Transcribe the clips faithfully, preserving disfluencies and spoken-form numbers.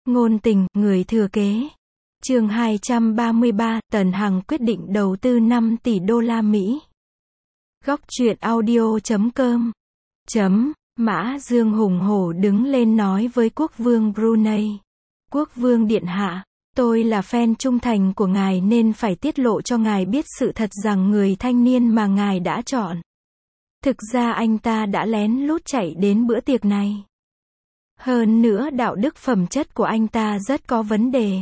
Ngôn tình, người thừa kế. Chương hai trăm ba mươi ba, Tần Hằng quyết định đầu tư năm tỷ đô la Mỹ. Góc truyện audio chấm com. Chấm, Mã Dương hùng hổ đứng lên nói với quốc vương Brunei. Quốc vương điện hạ, tôi là fan trung thành của ngài nên phải tiết lộ cho ngài biết sự thật rằng người thanh niên mà ngài đã chọn. Thực ra anh ta đã lén lút chạy đến bữa tiệc này. Hơn nữa đạo đức phẩm chất của anh ta rất có vấn đề.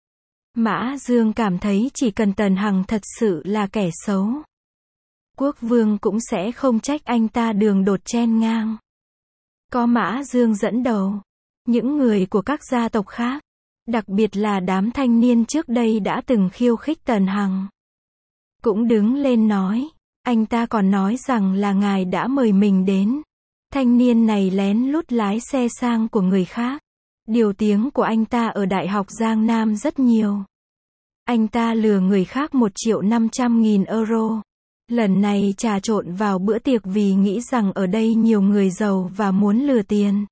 Mã Dương cảm thấy chỉ cần Tần Hằng thật sự là kẻ xấu, quốc vương cũng sẽ không trách anh ta đường đột chen ngang. Có Mã Dương dẫn đầu, những người của các gia tộc khác, đặc biệt là đám thanh niên trước đây đã từng khiêu khích Tần Hằng, cũng đứng lên nói. Anh ta còn nói rằng là ngài đã mời mình đến. Thanh niên này lén lút lái xe sang của người khác. Điều tiếng của anh ta ở Đại học Giang Nam rất nhiều. Anh ta lừa người khác một triệu năm trăm nghìn euro. Lần này trà trộn vào bữa tiệc vì nghĩ rằng ở đây nhiều người giàu và muốn lừa tiền.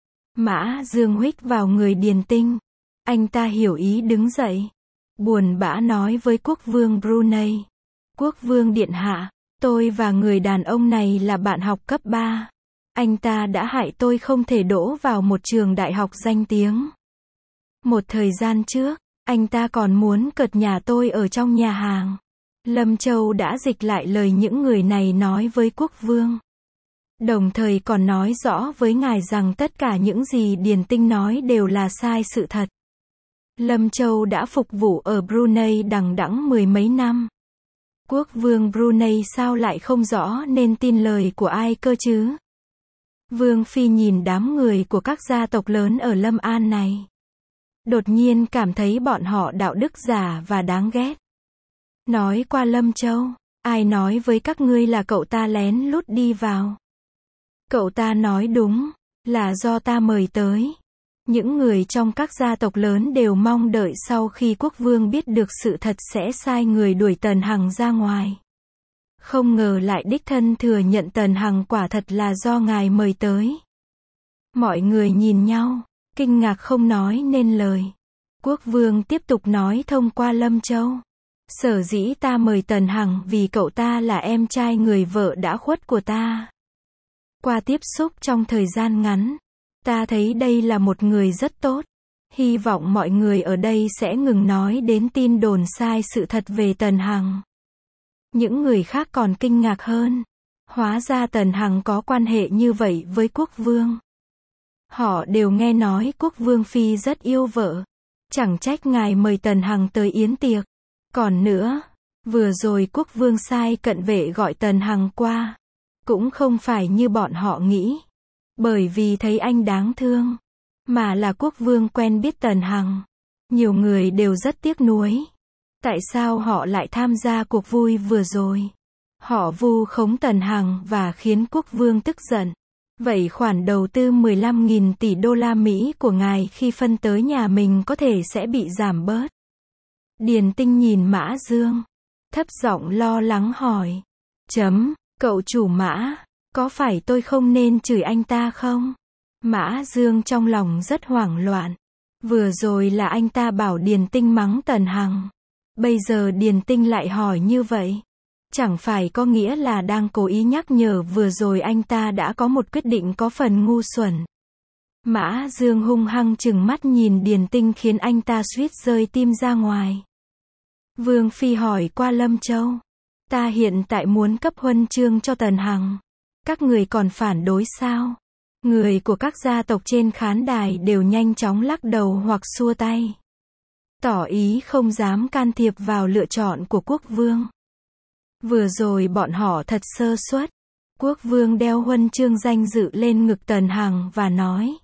Mã Dương huých vào người Điền Tinh. Anh ta hiểu ý đứng dậy, buồn bã nói với quốc vương Brunei. Quốc vương điện hạ, tôi và người đàn ông này là bạn học cấp ba. Anh ta đã hại tôi không thể đỗ vào một trường đại học danh tiếng. Một thời gian trước, anh ta còn muốn cợt nhà tôi ở trong nhà hàng. Lâm Châu đã dịch lại lời những người này nói với quốc vương. Đồng thời còn nói rõ với ngài rằng tất cả những gì Điền Tinh nói đều là sai sự thật. Lâm Châu đã phục vụ ở Brunei đằng đẵng mười mấy năm. Quốc vương Brunei sao lại không rõ nên tin lời của ai cơ chứ? Vương Phi nhìn đám người của các gia tộc lớn ở Lâm An này. Đột nhiên cảm thấy bọn họ đạo đức giả và đáng ghét. Nói qua Lâm Châu, ai nói với các ngươi là cậu ta lén lút đi vào? Cậu ta nói đúng, là do ta mời tới. Những người trong các gia tộc lớn đều mong đợi sau khi quốc vương biết được sự thật sẽ sai người đuổi Tần Hằng ra ngoài. Không ngờ lại đích thân thừa nhận Tần Hằng quả thật là do ngài mời tới. Mọi người nhìn nhau, kinh ngạc không nói nên lời. Quốc vương tiếp tục nói thông qua Lâm Châu. Sở dĩ ta mời Tần Hằng vì cậu ta là em trai người vợ đã khuất của ta. Qua tiếp xúc trong thời gian ngắn, ta thấy đây là một người rất tốt. Hy vọng mọi người ở đây sẽ ngừng nói đến tin đồn sai sự thật về Tần Hằng. Những người khác còn kinh ngạc hơn. Hóa ra Tần Hằng có quan hệ như vậy với quốc vương. Họ đều nghe nói quốc vương Phi rất yêu vợ. Chẳng trách ngài mời Tần Hằng tới yến tiệc. Còn nữa, vừa rồi quốc vương sai cận vệ gọi Tần Hằng qua. Cũng không phải như bọn họ nghĩ. Bởi vì thấy anh đáng thương. Mà là quốc vương quen biết Tần Hằng. Nhiều người đều rất tiếc nuối. Tại sao họ lại tham gia cuộc vui vừa rồi? Họ vu khống Tần Hằng và khiến quốc vương tức giận. Vậy khoản đầu tư mười lăm nghìn tỷ đô la Mỹ của ngài khi phân tới nhà mình có thể sẽ bị giảm bớt. Điền Tinh nhìn Mã Dương, thấp giọng lo lắng hỏi. Chấm, cậu chủ Mã, có phải tôi không nên chửi anh ta không? Mã Dương trong lòng rất hoảng loạn. Vừa rồi là anh ta bảo Điền Tinh mắng Tần Hằng. Bây giờ Điền Tinh lại hỏi như vậy. Chẳng phải có nghĩa là đang cố ý nhắc nhở vừa rồi anh ta đã có một quyết định có phần ngu xuẩn. Mã Dương hung hăng trừng mắt nhìn Điền Tinh khiến anh ta suýt rơi tim ra ngoài. Vương Phi hỏi qua Lâm Châu. Ta hiện tại muốn cấp huân chương cho Tần Hằng. Các người còn phản đối sao? Người của các gia tộc trên khán đài đều nhanh chóng lắc đầu hoặc xua tay. Tỏ ý không dám can thiệp vào lựa chọn của quốc vương. Vừa rồi bọn họ thật sơ suất. Quốc vương đeo huân chương danh dự lên ngực Tần Hằng và nói.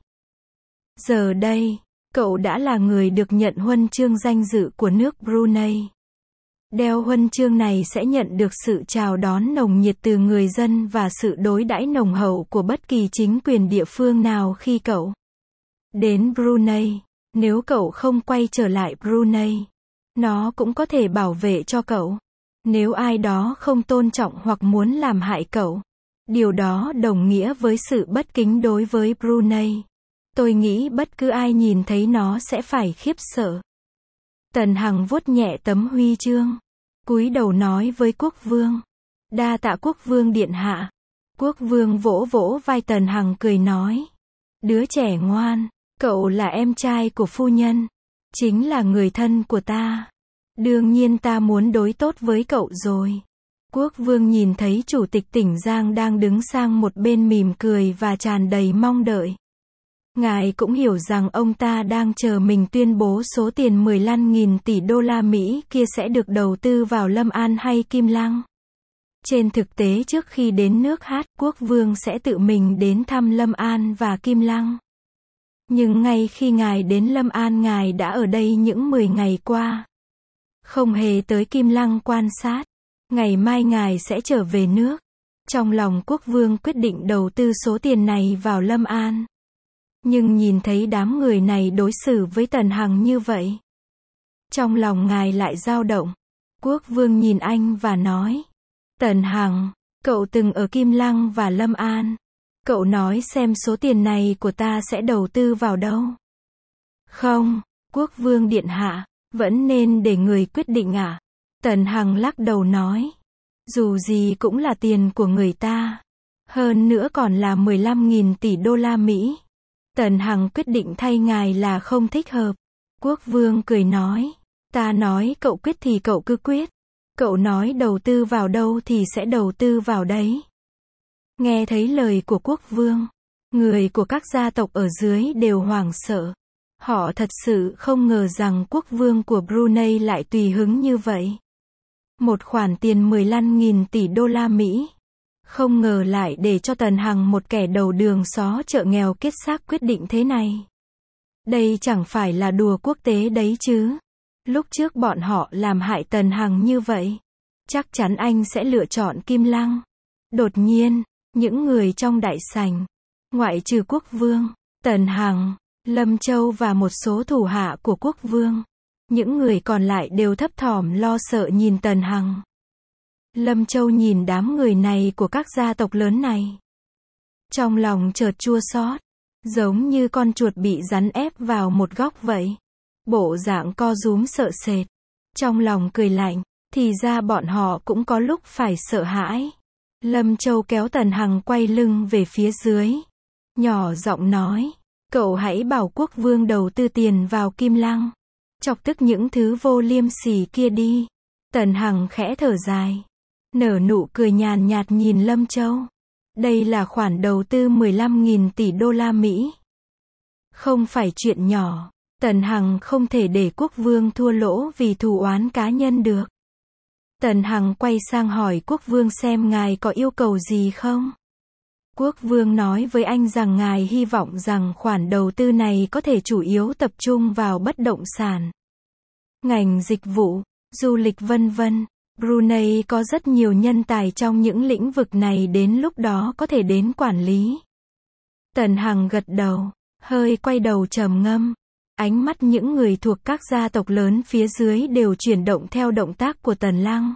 Giờ đây, cậu đã là người được nhận huân chương danh dự của nước Brunei. Đeo huân chương này sẽ nhận được sự chào đón nồng nhiệt từ người dân và sự đối đãi nồng hậu của bất kỳ chính quyền địa phương nào khi cậu đến Brunei. Nếu cậu không quay trở lại Brunei, nó cũng có thể bảo vệ cho cậu. Nếu ai đó không tôn trọng hoặc muốn làm hại cậu, điều đó đồng nghĩa với sự bất kính đối với Brunei. Tôi nghĩ bất cứ ai nhìn thấy nó sẽ phải khiếp sợ. Tần Hằng vuốt nhẹ tấm huy chương, cúi đầu nói với quốc vương. Đa tạ quốc vương điện hạ. Quốc vương vỗ vỗ vai Tần Hằng cười nói. Đứa trẻ ngoan, cậu là em trai của phu nhân, chính là người thân của ta. Đương nhiên ta muốn đối tốt với cậu rồi. Quốc vương nhìn thấy chủ tịch tỉnh Giang đang đứng sang một bên mỉm cười và tràn đầy mong đợi. Ngài cũng hiểu rằng ông ta đang chờ mình tuyên bố số tiền mười lăm nghìn tỷ đô la Mỹ kia sẽ được đầu tư vào Lâm An hay Kim Lăng. Trên thực tế trước khi đến nước Hát, quốc vương sẽ tự mình đến thăm Lâm An và Kim Lăng. Nhưng ngay khi ngài đến Lâm An, ngài đã ở đây những mười ngày qua. Không hề tới Kim Lăng quan sát. Ngày mai ngài sẽ trở về nước. Trong lòng quốc vương quyết định đầu tư số tiền này vào Lâm An. Nhưng nhìn thấy đám người này đối xử với Tần Hằng như vậy, trong lòng ngài lại dao động. Quốc vương nhìn anh và nói. Tần Hằng, cậu từng ở Kim Lăng và Lâm An. Cậu nói xem số tiền này của ta sẽ đầu tư vào đâu? Không, quốc vương điện hạ, vẫn nên để người quyết định ạ. À? Tần Hằng lắc đầu nói. Dù gì cũng là tiền của người ta. Hơn nữa còn là mười lăm nghìn tỷ đô la Mỹ. Tần Hằng quyết định thay ngài là không thích hợp. Quốc vương cười nói. Ta nói cậu quyết thì cậu cứ quyết. Cậu nói đầu tư vào đâu thì sẽ đầu tư vào đấy. Nghe thấy lời của quốc vương, người của các gia tộc ở dưới đều hoảng sợ. Họ thật sự không ngờ rằng quốc vương của Brunei lại tùy hứng như vậy. Một khoản tiền mười lăm nghìn tỷ đô la Mỹ. Không ngờ lại để cho Tần Hằng, một kẻ đầu đường xó chợ nghèo kiết xác, quyết định thế này. Đây chẳng phải là đùa quốc tế đấy chứ. Lúc trước bọn họ làm hại Tần Hằng như vậy, chắc chắn anh sẽ lựa chọn Kim Lăng. Đột nhiên, những người trong đại sảnh, ngoại trừ quốc vương, Tần Hằng, Lâm Châu và một số thủ hạ của quốc vương, những người còn lại đều thấp thỏm lo sợ nhìn Tần Hằng. Lâm Châu nhìn đám người này của các gia tộc lớn này, trong lòng chợt chua xót, giống như con chuột bị rắn ép vào một góc vậy. Bộ dạng co rúm sợ sệt, trong lòng cười lạnh, thì ra bọn họ cũng có lúc phải sợ hãi. Lâm Châu kéo Tần Hằng quay lưng về phía dưới, nhỏ giọng nói, cậu hãy bảo quốc vương đầu tư tiền vào Kim Lăng, chọc tức những thứ vô liêm sỉ kia đi. Tần Hằng khẽ thở dài, nở nụ cười nhàn nhạt nhìn Lâm Châu. Đây là khoản đầu tư mười lăm nghìn tỷ đô la Mỹ. Không phải chuyện nhỏ. Tần Hằng không thể để quốc vương thua lỗ vì thù oán cá nhân được. Tần Hằng quay sang hỏi quốc vương xem ngài có yêu cầu gì không. Quốc vương nói với anh rằng ngài hy vọng rằng khoản đầu tư này có thể chủ yếu tập trung vào bất động sản, ngành dịch vụ, du lịch vân vân. Brunei có rất nhiều nhân tài trong những lĩnh vực này, đến lúc đó có thể đến quản lý. Tần Hằng gật đầu, hơi quay đầu trầm ngâm. Ánh mắt những người thuộc các gia tộc lớn phía dưới đều chuyển động theo động tác của Tần Lăng.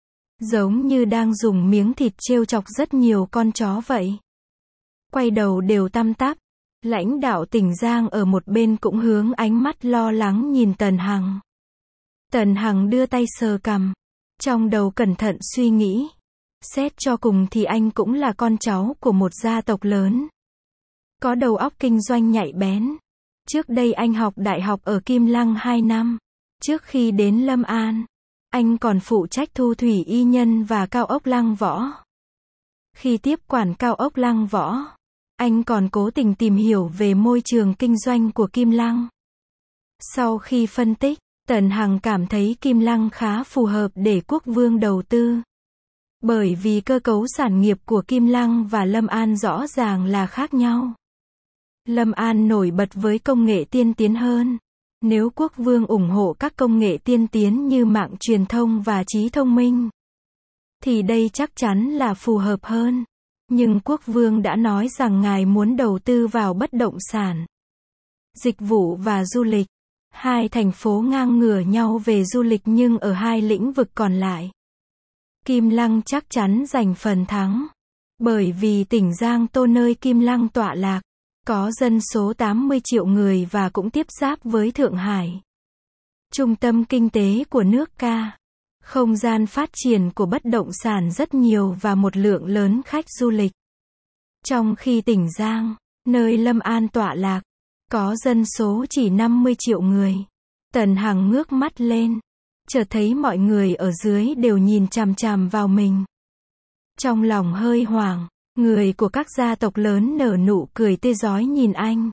Giống như đang dùng miếng thịt trêu chọc rất nhiều con chó vậy. Quay đầu đều tăm tắp. Lãnh đạo tỉnh Giang ở một bên cũng hướng ánh mắt lo lắng nhìn Tần Hằng. Tần Hằng đưa tay sờ cằm, trong đầu cẩn thận suy nghĩ. Xét cho cùng thì anh cũng là con cháu của một gia tộc lớn, có đầu óc kinh doanh nhạy bén. Trước đây anh học đại học ở Kim Lăng hai năm. Trước khi đến Lâm An, anh còn phụ trách thu thủy y nhân và cao ốc Lăng Võ. Khi tiếp quản cao ốc Lăng Võ, anh còn cố tình tìm hiểu về môi trường kinh doanh của Kim Lăng. Sau khi phân tích, Tần Hằng cảm thấy Kim Lăng khá phù hợp để quốc vương đầu tư. Bởi vì cơ cấu sản nghiệp của Kim Lăng và Lâm An rõ ràng là khác nhau. Lâm An nổi bật với công nghệ tiên tiến hơn. Nếu quốc vương ủng hộ các công nghệ tiên tiến như mạng truyền thông và trí thông minh, thì đây chắc chắn là phù hợp hơn. Nhưng quốc vương đã nói rằng ngài muốn đầu tư vào bất động sản, dịch vụ và du lịch. Hai thành phố ngang ngửa nhau về du lịch nhưng ở hai lĩnh vực còn lại, Kim Lăng chắc chắn giành phần thắng. Bởi vì tỉnh Giang Tô nơi Kim Lăng tọa lạc, có dân số tám mươi triệu người và cũng tiếp giáp với Thượng Hải, trung tâm kinh tế của nước Ca. Không gian phát triển của bất động sản rất nhiều và một lượng lớn khách du lịch. Trong khi tỉnh Giang, nơi Lâm An tọa lạc, có dân số chỉ năm mươi triệu người. Tần Hằng ngước mắt lên, chợt thấy mọi người ở dưới đều nhìn chằm chằm vào mình. Trong lòng hơi hoảng, người của các gia tộc lớn nở nụ cười tươi rói nhìn anh.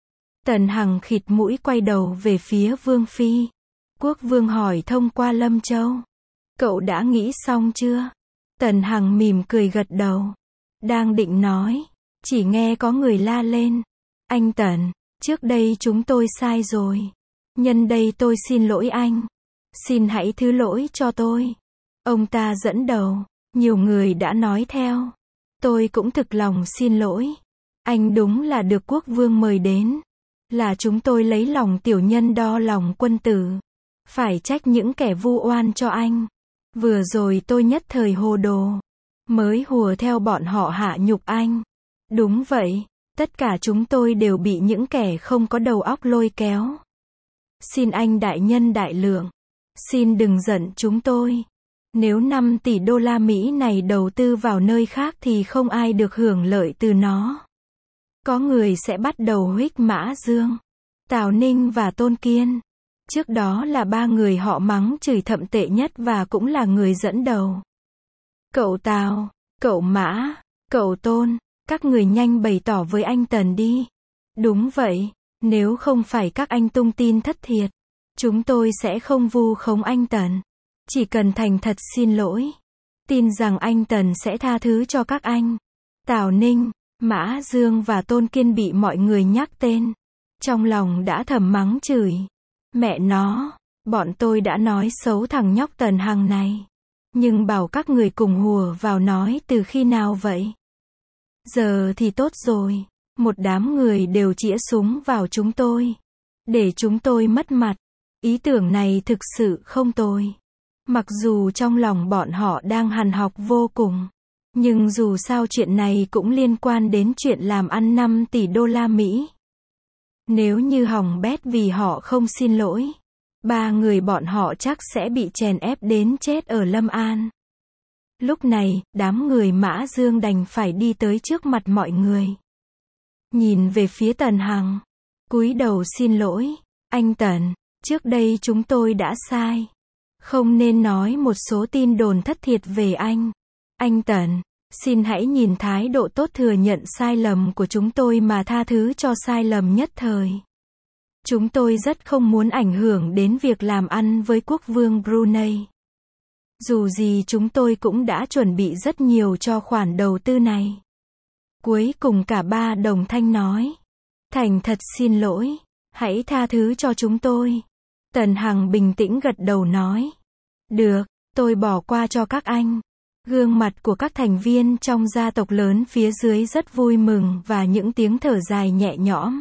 Tần Hằng khịt mũi quay đầu về phía Vương Phi. Quốc Vương hỏi thông qua Lâm Châu. Cậu đã nghĩ xong chưa? Tần Hằng mỉm cười gật đầu. Đang định nói, chỉ nghe có người la lên. Anh Tần, trước đây chúng tôi sai rồi. Nhân đây tôi xin lỗi anh. Xin hãy thứ lỗi cho tôi. Ông ta dẫn đầu, nhiều người đã nói theo. Tôi cũng thực lòng xin lỗi. Anh đúng là được quốc vương mời đến. Là chúng tôi lấy lòng tiểu nhân đo lòng quân tử. Phải trách những kẻ vu oan cho anh. Vừa rồi tôi nhất thời hồ đồ. Mới hùa theo bọn họ hạ nhục anh. Đúng vậy, tất cả chúng tôi đều bị những kẻ không có đầu óc lôi kéo. Xin anh đại nhân đại lượng. Xin đừng giận chúng tôi. Nếu năm tỷ đô la Mỹ này đầu tư vào nơi khác thì không ai được hưởng lợi từ nó. Có người sẽ bắt đầu huých Mã Dương, Tào Ninh và Tôn Kiên. Trước đó là ba người họ mắng chửi thậm tệ nhất và cũng là người dẫn đầu. Cậu Tào, cậu Mã, cậu Tôn, các người nhanh bày tỏ với anh Tần đi. Đúng vậy, nếu không phải các anh tung tin thất thiệt, chúng tôi sẽ không vu khống anh Tần. Chỉ cần thành thật xin lỗi, tin rằng anh Tần sẽ tha thứ cho các anh. Tào Ninh, Mã Dương và Tôn Kiên bị mọi người nhắc tên. Trong lòng đã thầm mắng chửi. Mẹ nó, bọn tôi đã nói xấu thằng nhóc Tần Hằng này. Nhưng bảo các người cùng hùa vào nói từ khi nào vậy? Giờ thì tốt rồi. Một đám người đều chĩa súng vào chúng tôi. Để chúng tôi mất mặt. Ý tưởng này thực sự không tồi. Mặc dù trong lòng bọn họ đang hằn học vô cùng. Nhưng dù sao chuyện này cũng liên quan đến chuyện làm ăn năm tỷ đô la Mỹ. Nếu như hỏng bét vì họ không xin lỗi, ba người bọn họ chắc sẽ bị chèn ép đến chết ở Lâm An. Lúc này, đám người Mã Dương đành phải đi tới trước mặt mọi người. Nhìn về phía Tần Hằng, cúi đầu xin lỗi. Anh Tần, trước đây chúng tôi đã sai. Không nên nói một số tin đồn thất thiệt về anh. Anh Tần, xin hãy nhìn thái độ tốt thừa nhận sai lầm của chúng tôi mà tha thứ cho sai lầm nhất thời. Chúng tôi rất không muốn ảnh hưởng đến việc làm ăn với quốc vương Brunei. Dù gì chúng tôi cũng đã chuẩn bị rất nhiều cho khoản đầu tư này. Cuối cùng cả ba đồng thanh nói. Thành thật xin lỗi. Hãy tha thứ cho chúng tôi. Tần Hằng bình tĩnh gật đầu nói. Được, tôi bỏ qua cho các anh. Gương mặt của các thành viên trong gia tộc lớn phía dưới rất vui mừng và những tiếng thở dài nhẹ nhõm.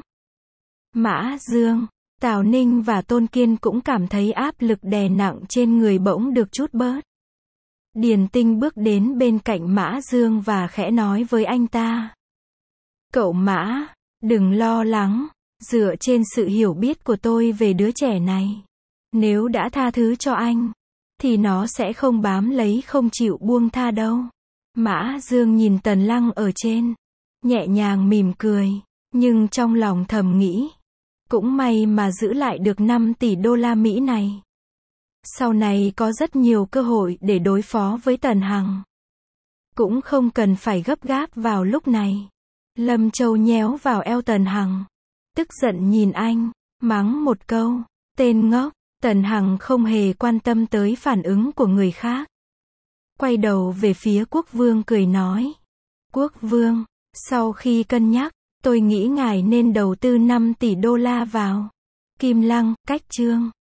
Mã Dương, Tào Ninh và Tôn Kiên cũng cảm thấy áp lực đè nặng trên người bỗng được chút bớt. Điền Tinh bước đến bên cạnh Mã Dương và khẽ nói với anh ta. Cậu Mã, đừng lo lắng, dựa trên sự hiểu biết của tôi về đứa trẻ này. Nếu đã tha thứ cho anh, thì nó sẽ không bám lấy không chịu buông tha đâu. Mã Dương nhìn Tần Lăng ở trên, nhẹ nhàng mỉm cười, nhưng trong lòng thầm nghĩ. Cũng may mà giữ lại được năm tỷ đô la Mỹ này. Sau này có rất nhiều cơ hội để đối phó với Tần Hằng. Cũng không cần phải gấp gáp vào lúc này. Lâm Châu nhéo vào eo Tần Hằng. Tức giận nhìn anh, mắng một câu. Tên ngốc. Tần Hằng không hề quan tâm tới phản ứng của người khác. Quay đầu về phía quốc vương cười nói. Quốc vương, sau khi cân nhắc, tôi nghĩ ngài nên đầu tư năm tỷ đô la vào Kim Lăng, Cách Trương.